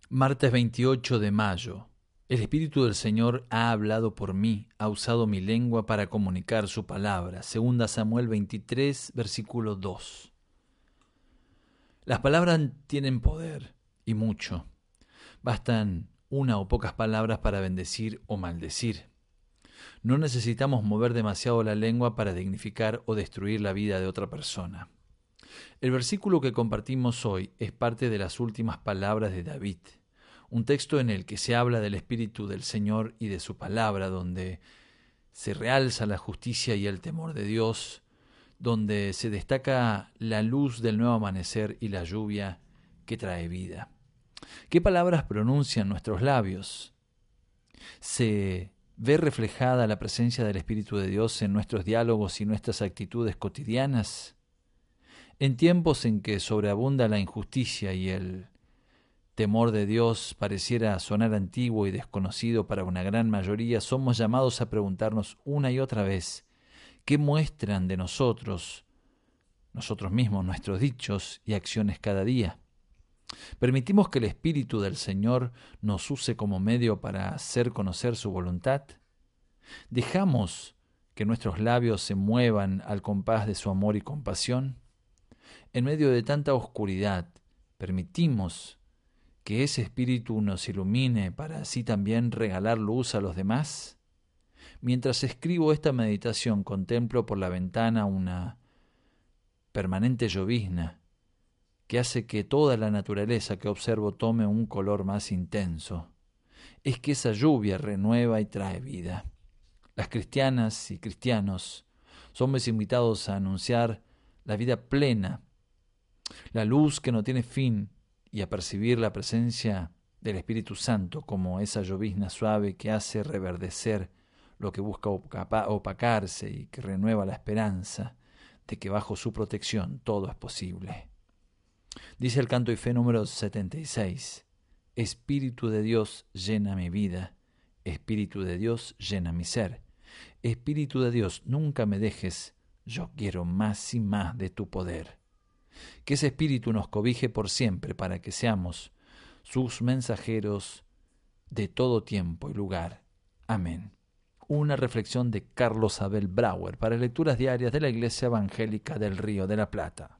Martes 28 de mayo. El Espíritu del Señor ha hablado por mí, ha usado mi lengua para comunicar su palabra. Segunda Samuel 23, versículo 2. Las palabras tienen poder, y mucho. Bastan una o pocas palabras para bendecir o maldecir. No necesitamos mover demasiado la lengua para dignificar o destruir la vida de otra persona. El versículo que compartimos hoy es parte de las últimas palabras de David, un texto en el que se habla del Espíritu del Señor y de su palabra, donde se realza la justicia y el temor de Dios, donde se destaca la luz del nuevo amanecer y la lluvia que trae vida. ¿Qué palabras pronuncian nuestros labios? ¿Se ve reflejada la presencia del Espíritu de Dios en nuestros diálogos y nuestras actitudes cotidianas? En tiempos en que sobreabunda la injusticia y el temor de Dios pareciera sonar antiguo y desconocido para una gran mayoría, somos llamados a preguntarnos una y otra vez, ¿qué muestran de nosotros mismos, nuestros dichos y acciones cada día? ¿Permitimos que el Espíritu del Señor nos use como medio para hacer conocer su voluntad? ¿Dejamos que nuestros labios se muevan al compás de su amor y compasión? En medio de tanta oscuridad, ¿permitimos que ese Espíritu nos ilumine para así también regalar luz a los demás? Mientras escribo esta meditación, contemplo por la ventana una permanente llovizna que hace que toda la naturaleza que observo tome un color más intenso. Es que esa lluvia renueva y trae vida. Las cristianas y cristianos somos invitados a anunciar la vida plena, la luz que no tiene fin, y a percibir la presencia del Espíritu Santo como esa llovizna suave que hace reverdecer lo que busca opacarse y que renueva la esperanza de que bajo su protección todo es posible. Dice el Canto y Fe número 76, Espíritu de Dios llena mi vida, Espíritu de Dios llena mi ser. Espíritu de Dios, nunca me dejes, yo quiero más y más de tu poder. Que ese Espíritu nos cobije por siempre para que seamos sus mensajeros de todo tiempo y lugar. Amén. Una reflexión de Carlos Abel Brauer para lecturas diarias de la Iglesia Evangélica del Río de la Plata.